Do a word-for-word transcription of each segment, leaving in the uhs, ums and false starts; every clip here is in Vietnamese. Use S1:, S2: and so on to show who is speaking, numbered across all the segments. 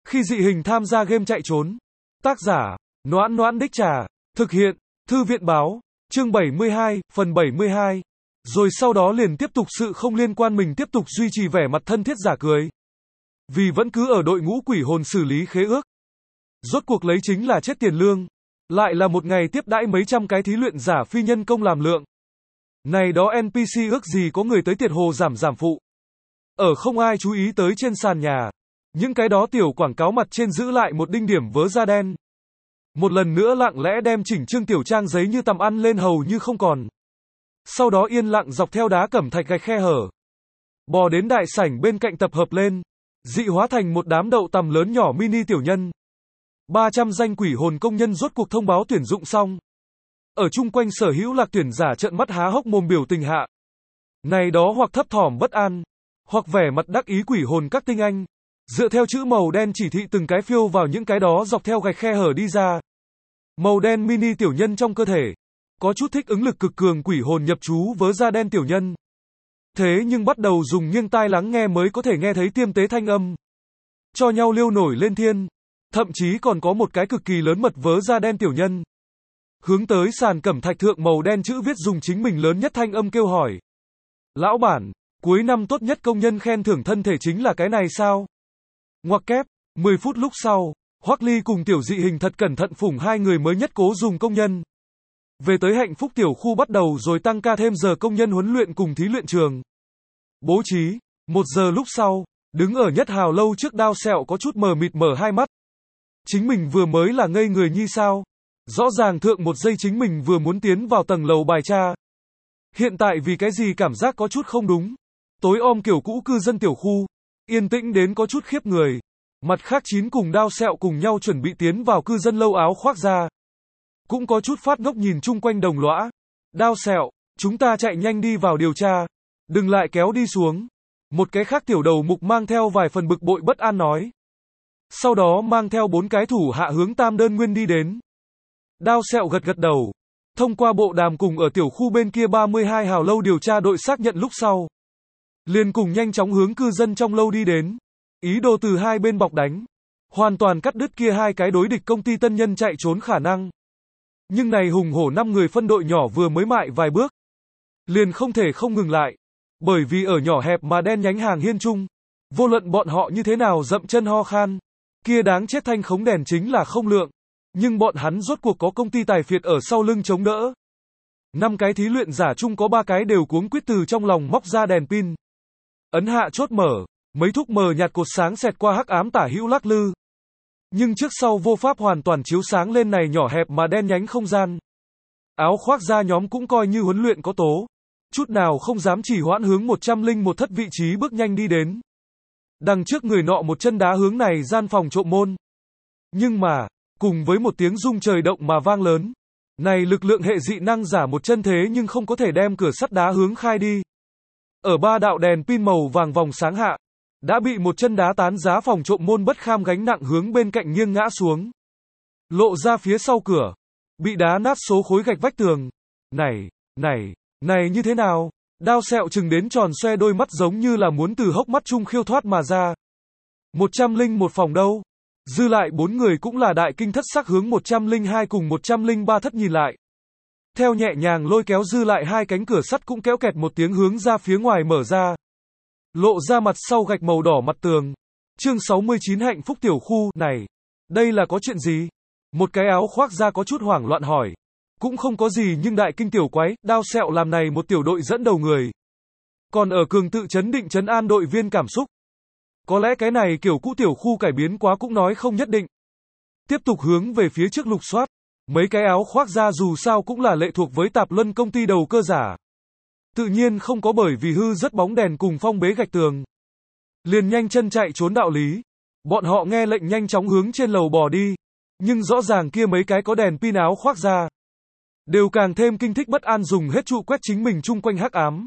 S1: Khi dị hình tham gia game chạy trốn. Tác giả, Noãn Noãn Đích Trà. Thực hiện, Thư viện báo. Chương bảy mươi hai, phần bảy mươi hai. Rồi sau đó liền tiếp tục sự không liên quan mình tiếp tục duy trì vẻ mặt thân thiết giả cười. Vì vẫn cứ ở đội ngũ quỷ hồn xử lý khế ước. Rốt cuộc lấy chính là chết tiền lương. Lại là một ngày tiếp đãi mấy trăm cái thí luyện giả phi nhân công làm lượng. Này đó en pê xê ước gì có người tới tiệt hồ giảm giảm phụ. Ở không ai chú ý tới trên sàn nhà. Những cái đó tiểu quảng cáo mặt trên giữ lại một đinh điểm vớ da đen. Một lần nữa lặng lẽ đem chỉnh trương tiểu trang giấy như tầm ăn lên hầu như không còn. Sau đó yên lặng dọc theo đá cẩm thạch gạch khe hở. Bò đến đại sảnh bên cạnh tập hợp lên. Dị hóa thành một đám đậu tằm lớn nhỏ mini tiểu nhân. ba trăm danh quỷ hồn công nhân rốt cuộc thông báo tuyển dụng xong. Ở chung quanh sở hữu lạc tuyển giả trợn mắt há hốc mồm biểu tình hạ. Này đó hoặc thấp thỏm bất an, hoặc vẻ mặt đắc ý quỷ hồn các tinh anh. Dựa theo chữ màu đen chỉ thị từng cái phiêu vào những cái đó dọc theo gạch khe hở đi ra. Màu đen mini tiểu nhân trong cơ thể. Có chút thích ứng lực cực cường quỷ hồn nhập trú vớ da đen tiểu nhân. Thế nhưng bắt đầu dùng nghiêng tai lắng nghe mới có thể nghe thấy tiêm tế thanh âm. Cho nhau liêu nổi lên thiên. Thậm chí còn có một cái cực kỳ lớn mật vớ da đen tiểu nhân. Hướng tới sàn cẩm thạch thượng màu đen chữ viết dùng chính mình lớn nhất thanh âm kêu hỏi. Lão bản, cuối năm tốt nhất công nhân khen thưởng thân thể chính là cái này sao? Ngoặc kép, mười phút lúc sau, Hoắc Ly cùng tiểu dị hình thật cẩn thận phủng hai người mới nhất cố dùng công nhân. Về tới hạnh phúc tiểu khu bắt đầu rồi tăng ca thêm giờ công nhân huấn luyện cùng thí luyện trường. Bố trí, một giờ lúc sau, đứng ở nhất hào lâu trước đao sẹo có chút mờ mịt mở hai mắt. Chính mình vừa mới là ngây người nhi sao? Rõ ràng thượng một giây chính mình vừa muốn tiến vào tầng lầu bài tra. Hiện tại vì cái gì cảm giác có chút không đúng. Tối om kiểu cũ cư dân tiểu khu. Yên tĩnh đến có chút khiếp người. Mặt khác chín cùng đao sẹo cùng nhau chuẩn bị tiến vào cư dân lâu áo khoác ra. Cũng có chút phát ngốc nhìn chung quanh đồng lõa. Đao sẹo, chúng ta chạy nhanh đi vào điều tra. Đừng lại kéo đi xuống. Một cái khác tiểu đầu mục mang theo vài phần bực bội bất an nói. Sau đó mang theo bốn cái thủ hạ hướng Tam Đơn Nguyên đi đến. Đao sẹo gật gật đầu. Thông qua bộ đàm cùng ở tiểu khu bên kia ba mươi hai hào lâu điều tra đội xác nhận lúc sau. Liền cùng nhanh chóng hướng cư dân trong lâu đi đến. Ý đồ từ hai bên bọc đánh. Hoàn toàn cắt đứt kia hai cái đối địch công ty tân nhân chạy trốn khả năng. Nhưng này hùng hổ năm người phân đội nhỏ vừa mới mại vài bước. Liền không thể không ngừng lại. Bởi vì ở nhỏ hẹp mà đen nhánh hàng hiên chung. Vô luận bọn họ như thế nào dậm chân ho khan. Kia đáng chết thanh khống đèn chính là không lượng. Nhưng bọn hắn rốt cuộc có công ty tài phiệt ở sau lưng chống đỡ. Năm cái thí luyện giả chung có ba cái đều cuống quýt từ trong lòng móc ra đèn pin. Ấn hạ chốt mở, mấy thúc mờ nhạt cột sáng xẹt qua hắc ám tả hữu lắc lư. Nhưng trước sau vô pháp hoàn toàn chiếu sáng lên này nhỏ hẹp mà đen nhánh không gian. Áo khoác da nhóm cũng coi như huấn luyện có tố. Chút nào không dám chỉ hoãn hướng một trăm lẻ một thất vị trí bước nhanh đi đến. Đằng trước người nọ một chân đá hướng này gian phòng trộm môn. Nhưng mà, cùng với một tiếng rung trời động mà vang lớn. Này lực lượng hệ dị năng giả một chân thế nhưng không có thể đem cửa sắt đá hướng khai đi. Ở ba đạo đèn pin màu vàng vòng sáng hạ. Đã bị một chân đá tán giá phòng trộm môn bất kham gánh nặng hướng bên cạnh nghiêng ngã xuống. Lộ ra phía sau cửa. Bị đá nát số khối gạch vách tường. Này, này, này như thế nào? Đao sẹo chừng đến tròn xoe đôi mắt giống như là muốn từ hốc mắt chung khiêu thoát mà ra. một trăm lẻ một phòng đâu? Dư lại bốn người cũng là đại kinh thất sắc hướng một trăm lẻ hai cùng một trăm lẻ ba thất nhìn lại. Theo nhẹ nhàng lôi kéo dư lại hai cánh cửa sắt cũng kéo kẹt một tiếng hướng ra phía ngoài mở ra. Lộ ra mặt sau gạch màu đỏ mặt tường. Chương sáu mươi chín hạnh phúc tiểu khu, này, đây là có chuyện gì? Một cái áo khoác da có chút hoảng loạn hỏi. Cũng không có gì nhưng đại kinh tiểu quái, đao sẹo làm này một tiểu đội dẫn đầu người. Còn ở cường tự chấn định trấn an đội viên cảm xúc. Có lẽ cái này kiểu cũ tiểu khu cải biến quá cũng nói không nhất định. Tiếp tục hướng về phía trước lục soát. Mấy cái áo khoác da dù sao cũng là lệ thuộc với Tạp Luân công ty đầu cơ giả. Tự nhiên không có bởi vì hư rất bóng đèn cùng phong bế gạch tường. Liền nhanh chân chạy trốn đạo lý. Bọn họ nghe lệnh nhanh chóng hướng trên lầu bò đi. Nhưng rõ ràng kia mấy cái có đèn pin áo khoác da. Đều càng thêm kinh thích bất an dùng hết trụ quét chính mình chung quanh hắc ám.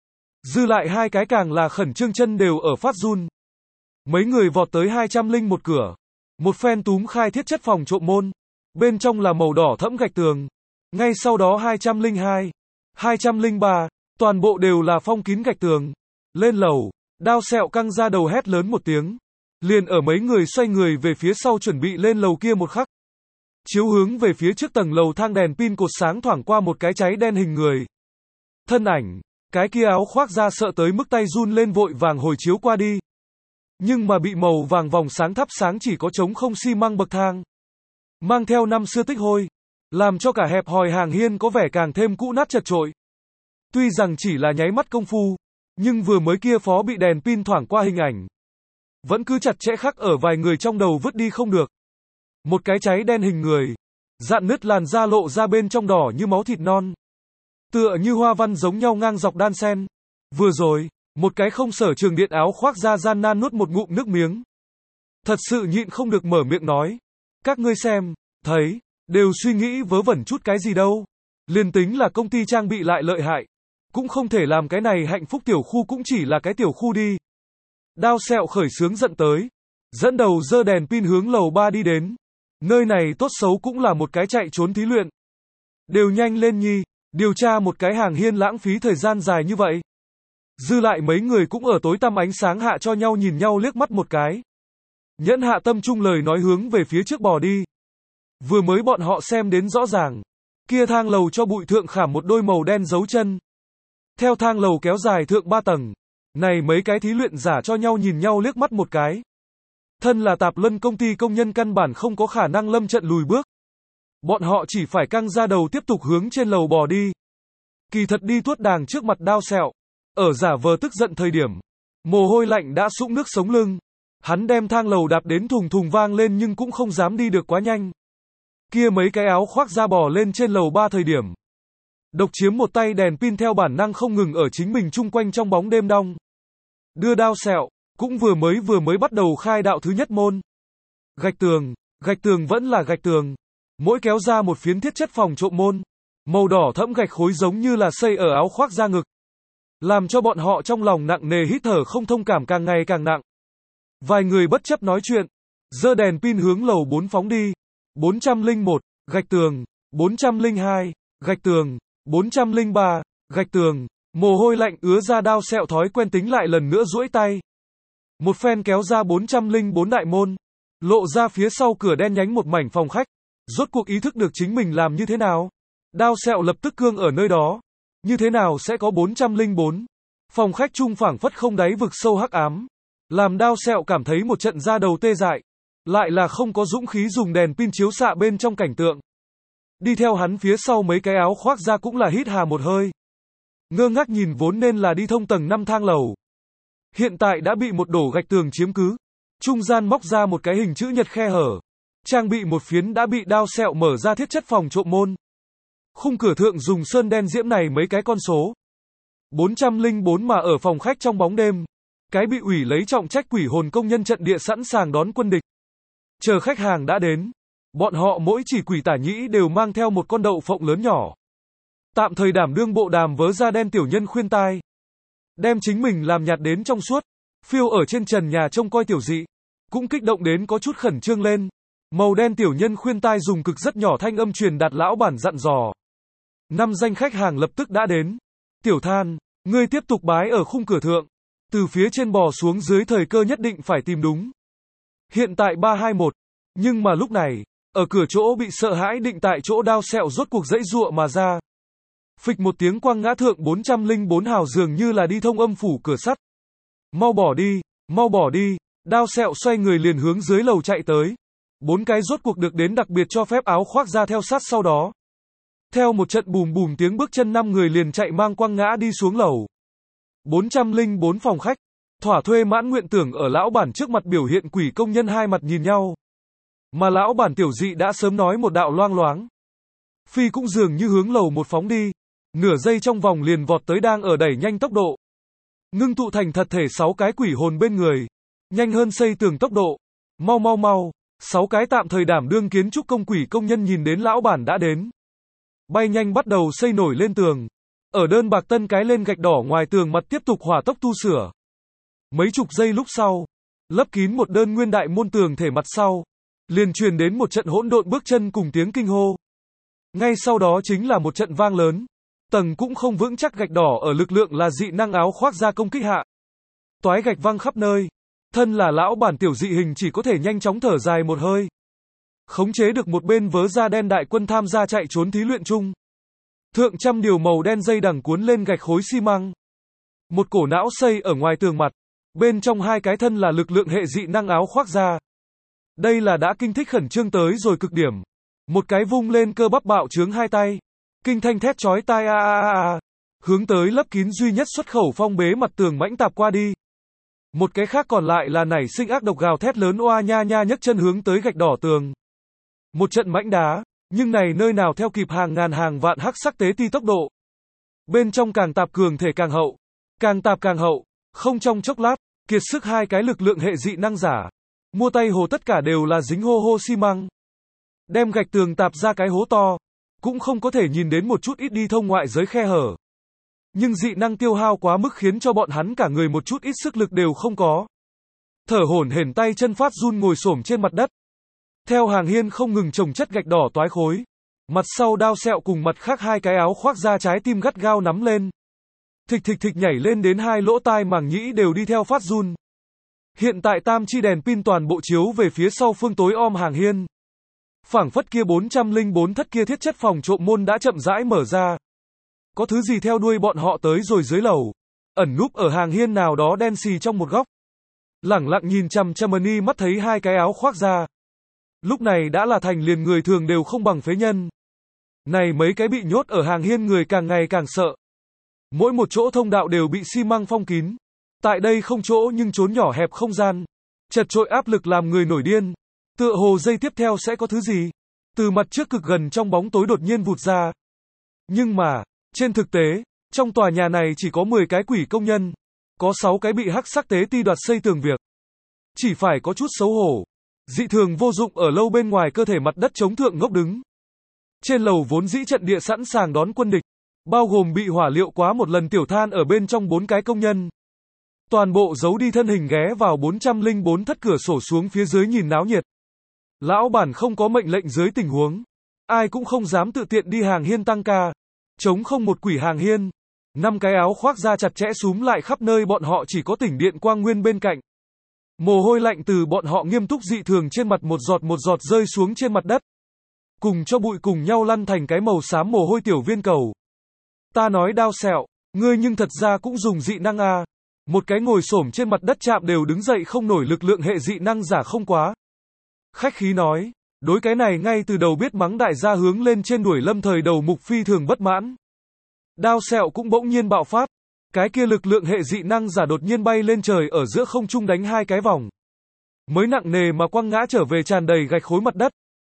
S1: Dư lại hai cái càng là khẩn trương chân đều ở phát run. Mấy người vọt tới hai trăm lẻ một cửa. Một phen túm khai thiết chất phòng trộm môn. Bên trong là màu đỏ thẫm gạch tường. Ngay sau đó hai trăm lẻ hai, hai trăm lẻ ba, toàn bộ đều là phong kín gạch tường. Lên lầu, đao sẹo căng ra đầu hét lớn một tiếng. Liền ở mấy người xoay người về phía sau chuẩn bị lên lầu kia một khắc. Chiếu hướng về phía trước tầng lầu thang đèn pin cột sáng thoảng qua một cái cháy đen hình người. Thân ảnh, cái kia áo khoác da sợ tới mức tay run lên vội vàng hồi chiếu qua đi. Nhưng mà bị màu vàng vòng sáng thắp sáng chỉ có trống không xi măng bậc thang. Mang theo năm xưa tích hôi, làm cho cả hẹp hòi hàng hiên có vẻ càng thêm cũ nát chật chội. Tuy rằng chỉ là nháy mắt công phu, nhưng vừa mới kia phó bị đèn pin thoảng qua hình ảnh. Vẫn cứ chặt chẽ khắc ở vài người trong đầu vứt đi không được. Một cái cháy đen hình người, dạn nứt làn da lộ ra bên trong đỏ như máu thịt non. Tựa như hoa văn giống nhau ngang dọc đan sen. Vừa rồi, một cái không sở trường điện áo khoác da gian nan nuốt một ngụm nước miếng. Thật sự nhịn không được mở miệng nói. Các ngươi xem, thấy, đều suy nghĩ vớ vẩn chút cái gì đâu. Liền tính là công ty trang bị lại lợi hại. Cũng không thể làm cái này hạnh phúc tiểu khu cũng chỉ là cái tiểu khu đi. Đao sẹo khởi sướng giận tới. Dẫn đầu giơ đèn pin hướng lầu ba đi đến. Nơi này tốt xấu cũng là một cái chạy trốn thí luyện. Đều nhanh lên nhi, điều tra một cái hàng hiên lãng phí thời gian dài như vậy. Dư lại mấy người cũng ở tối tăm ánh sáng hạ cho nhau nhìn nhau liếc mắt một cái. Nhẫn hạ tâm trung lời nói hướng về phía trước bò đi. Vừa mới bọn họ xem đến rõ ràng. Kia thang lầu cho bụi thượng khảm một đôi màu đen dấu chân. Theo thang lầu kéo dài thượng ba tầng. Này mấy cái thí luyện giả cho nhau nhìn nhau liếc mắt một cái. Thân là tạp luân công ty công nhân căn bản không có khả năng lâm trận lùi bước. Bọn họ chỉ phải căng ra đầu tiếp tục hướng trên lầu bò đi. Kỳ thật đi tuốt đàng trước mặt Đao Sẹo. Ở giả vờ tức giận thời điểm. Mồ hôi lạnh đã sũng nước sống lưng. Hắn đem thang lầu đạp đến thùng thùng vang lên nhưng cũng không dám đi được quá nhanh. Kia mấy cái áo khoác da bò lên trên lầu ba thời điểm. Độc chiếm một tay đèn pin theo bản năng không ngừng ở chính mình chung quanh trong bóng đêm đong. Đưa Đao Sẹo, cũng vừa mới vừa mới bắt đầu khai đạo thứ nhất môn. Gạch tường, gạch tường vẫn là gạch tường. Mỗi kéo ra một phiến thiết chất phòng trộm môn. Màu đỏ thẫm gạch khối giống như là xây ở áo khoác da ngực. Làm cho bọn họ trong lòng nặng nề hít thở không thông cảm càng ngày càng nặng. Vài người bất chấp nói chuyện. Giơ đèn pin hướng lầu bốn phóng đi. bốn trăm lẻ một, gạch tường. bốn trăm lẻ hai, gạch tường. bốn trăm lẻ ba, gạch tường. Mồ hôi lạnh ứa ra Đao Sẹo thói quen tính lại lần nữa duỗi tay. Một phen kéo ra bốn trăm lẻ bốn đại môn. Lộ ra phía sau cửa đen nhánh một mảnh phòng khách. Rốt cuộc ý thức được chính mình làm như thế nào. Đao Sẹo lập tức cương ở nơi đó. Như thế nào sẽ có bốn trăm lẻ bốn. Phòng khách trung phảng phất không đáy vực sâu hắc ám. Làm Đao Sẹo cảm thấy một trận da đầu tê dại. Lại là không có dũng khí dùng đèn pin chiếu xạ bên trong cảnh tượng. Đi theo hắn phía sau mấy cái áo khoác ra cũng là hít hà một hơi. Ngơ ngác nhìn vốn nên là đi thông tầng năm thang lầu. Hiện tại đã bị một đổ gạch tường chiếm cứ. Trung gian móc ra một cái hình chữ nhật khe hở. Trang bị một phiến đã bị Đao Sẹo mở ra thiết chất phòng trộm môn. Khung cửa thượng dùng sơn đen diễm này mấy cái con số. bốn trăm lẻ bốn mà ở phòng khách trong bóng đêm. Cái bị ủy lấy trọng trách quỷ hồn công nhân trận địa sẵn sàng đón quân địch. Chờ khách hàng đã đến. Bọn họ mỗi chỉ quỷ tả nhĩ đều mang theo một con đậu phộng lớn nhỏ. Tạm thời đảm đương bộ đàm vớ da đen tiểu nhân khuyên tai. Đem chính mình làm nhạt đến trong suốt. Phiêu ở trên trần nhà trông coi tiểu dị. Cũng kích động đến có chút khẩn trương lên. Màu đen tiểu nhân khuyên tai dùng cực rất nhỏ thanh âm truyền đạt lão bản dặn dò. Năm danh khách hàng lập tức đã đến. Tiểu Than, ngươi tiếp tục bái ở khung cửa thượng. Từ phía trên bò xuống dưới thời cơ nhất định phải tìm đúng. Hiện tại ba hai một. Nhưng mà lúc này, ở cửa chỗ bị sợ hãi định tại chỗ Đao Sẹo rốt cuộc dãy giụa mà ra. Phịch một tiếng quăng ngã thượng bốn trăm lẻ bốn hào dường như là đi thông âm phủ cửa sắt. Mau bỏ đi, mau bỏ đi. Đao Sẹo xoay người liền hướng dưới lầu chạy tới. Bốn cái rốt cuộc được đến đặc biệt cho phép áo khoác ra theo sát sau đó. Theo một trận bùm bùm tiếng bước chân năm người liền chạy mang quăng ngã đi xuống lầu. bốn trăm lẻ bốn phòng khách. Thỏa thuê mãn nguyện tưởng ở lão bản trước mặt biểu hiện quỷ công nhân hai mặt nhìn nhau. Mà lão bản tiểu dị đã sớm nói một đạo loang loáng. Phi cũng dường như hướng lầu một phóng đi. Nửa giây trong vòng liền vọt tới đang ở đẩy nhanh tốc độ. Ngưng tụ thành thật thể sáu cái quỷ hồn bên người. Nhanh hơn xây tường tốc độ. Mau mau mau. Sáu cái tạm thời đảm đương kiến trúc công quỷ công nhân nhìn đến lão bản đã đến. Bay nhanh bắt đầu xây nổi lên tường. Ở đơn bạc tân cái lên gạch đỏ ngoài tường mặt tiếp tục hỏa tốc tu sửa. Mấy chục giây lúc sau. Lấp kín một đơn nguyên đại môn tường thể mặt sau. Liền truyền đến một trận hỗn độn bước chân cùng tiếng kinh hô. Ngay sau đó chính là một trận vang lớn. Tầng cũng không vững chắc gạch đỏ ở lực lượng là dị năng áo khoác ra công kích hạ. Toái gạch văng khắp nơi. Thân là lão bản tiểu dị hình chỉ có thể nhanh chóng thở dài một hơi. Khống chế được một bên vớ da đen đại quân tham gia chạy trốn thí luyện chung. Thượng trăm điều màu đen dây đằng cuốn lên gạch khối xi măng. Một cổ não xây ở ngoài tường mặt. Bên trong hai cái thân là lực lượng hệ dị năng áo khoác da. Đây là đã kinh thích khẩn trương tới rồi cực điểm. Một cái vung lên cơ bắp bạo trướng hai tay. Kinh thanh thét chói tai a a a a. Hướng tới lấp kín duy nhất xuất khẩu phong bế mặt tường mãnh tạp qua đi. Một cái khác còn lại là nảy sinh ác độc gào thét lớn oa nha nha nhấc chân hướng tới gạch đỏ tường. Một trận mãnh đá, nhưng này nơi nào theo kịp hàng ngàn hàng vạn hắc sắc tế ti tốc độ. Bên trong càng tạp cường thể càng hậu, càng tạp càng hậu, không trong chốc lát, kiệt sức hai cái lực lượng hệ dị năng giả. Mua tay hồ tất cả đều là dính hô hô xi măng. Đem gạch tường tạp ra cái hố to, cũng không có thể nhìn đến một chút ít đi thông ngoại giới khe hở. Nhưng dị năng tiêu hao quá mức khiến cho bọn hắn cả người một chút ít sức lực đều không có. Thở hổn hển tay chân phát run ngồi xổm trên mặt đất. Theo hàng hiên không ngừng chồng chất gạch đỏ toái khối. Mặt sau đao sẹo cùng mặt khác hai cái áo khoác da trái tim gắt gao nắm lên. Thịch thịch thịch nhảy lên đến hai lỗ tai màng nhĩ đều đi theo phát run. Hiện tại tam chi đèn pin toàn bộ chiếu về phía sau phương tối om hàng hiên. Phảng phất kia bốn trăm lẻ bốn thất kia thiết chất phòng trộm môn đã chậm rãi mở ra. Có thứ gì theo đuôi bọn họ tới rồi dưới lầu. Ẩn núp ở hàng hiên nào đó đen xì trong một góc. Lẳng lặng nhìn chằm chằm Mani mắt thấy hai cái áo khoác da. Lúc này đã là thành liền người thường đều không bằng phế nhân. Này mấy cái bị nhốt ở hàng hiên người càng ngày càng sợ. Mỗi một chỗ thông đạo đều bị xi măng phong kín. Tại đây không chỗ nhưng trốn nhỏ hẹp không gian. Chật trội áp lực làm người nổi điên. Tựa hồ giây tiếp theo sẽ có thứ gì. Từ mặt trước cực gần trong bóng tối đột nhiên vụt ra. Nhưng mà, trên thực tế, trong tòa nhà này chỉ có mười cái quỷ công nhân. Có sáu cái bị hắc sắc tế ti đoạt xây tường việc. Chỉ phải có chút xấu hổ. Dị thường vô dụng ở lâu bên ngoài cơ thể mặt đất chống thượng ngốc đứng. Trên lầu vốn dĩ trận địa sẵn sàng đón quân địch. Bao gồm bị hỏa liệu quá một lần tiểu than ở bên trong bốn cái công nhân. Toàn bộ giấu đi thân hình ghé vào bốn trăm lẻ bốn thất cửa sổ xuống phía dưới nhìn náo nhiệt. Lão bản không có mệnh lệnh dưới tình huống. Ai cũng không dám tự tiện đi hàng hiên tăng ca. Chống không một quỷ hàng hiên. Năm cái áo khoác da chặt chẽ súm lại khắp nơi bọn họ chỉ có tỉnh điện quang nguyên bên cạnh. Mồ hôi lạnh từ bọn họ nghiêm túc dị thường trên mặt một giọt một giọt rơi xuống trên mặt đất. Cùng cho bụi cùng nhau lăn thành cái màu xám mồ hôi tiểu viên cầu. Ta nói đao sẹo, ngươi nhưng thật ra cũng dùng dị năng à. Một cái ngồi xổm trên mặt đất chạm đều đứng dậy không nổi lực lượng hệ dị năng giả không quá. Khách khí nói, đối cái này ngay từ đầu biết mắng đại gia hướng lên trên đuổi lâm thời đầu mục phi thường bất mãn. Đao sẹo cũng bỗng nhiên bạo phát. Cái kia lực lượng hệ dị năng giả đột nhiên bay lên trời ở giữa không trung đánh hai cái vòng. Mới nặng nề mà quăng ngã trở về tràn đầy gạch khối mặt đất.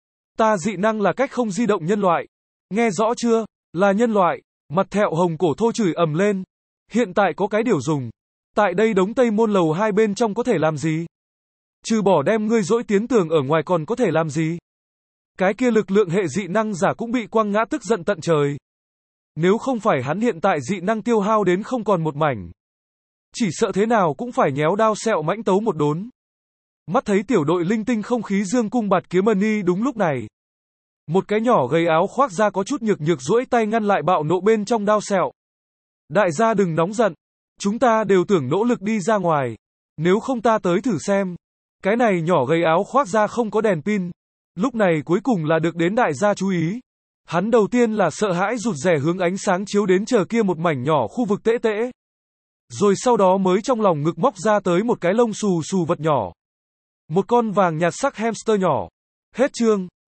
S1: Ta dị năng là cách không di động nhân loại. Nghe rõ chưa? Là nhân loại. Mặt thẹo hồng cổ thô chửi ầm lên. Hiện tại có cái điều dùng. Tại đây đống tây môn lầu hai bên trong có thể làm gì? Trừ bỏ đem ngươi dỗi tiến tường ở ngoài còn có thể làm gì? Cái kia lực lượng hệ dị năng giả cũng bị quăng ngã tức giận tận trời. Nếu không phải hắn hiện tại dị năng tiêu hao đến không còn một mảnh. Chỉ sợ thế nào cũng phải nhéo đao sẹo mãnh tấu một đốn. Mắt thấy tiểu đội linh tinh không khí dương cung bạt kiếm Mani đúng lúc này. Một cái nhỏ gầy áo khoác da có chút nhược nhược duỗi tay ngăn lại bạo nộ bên trong đao sẹo. Đại gia đừng nóng giận. Chúng ta đều tưởng nỗ lực đi ra ngoài. Nếu không ta tới thử xem. Cái này nhỏ gầy áo khoác da không có đèn pin. Lúc này cuối cùng là được đến đại gia chú ý. Hắn đầu tiên là sợ hãi rụt rè hướng ánh sáng chiếu đến chờ kia một mảnh nhỏ khu vực tễ tễ. Rồi sau đó mới trong lòng ngực móc ra tới một cái lông xù xù vật nhỏ. Một con vàng nhạt sắc hamster nhỏ. Hết chương.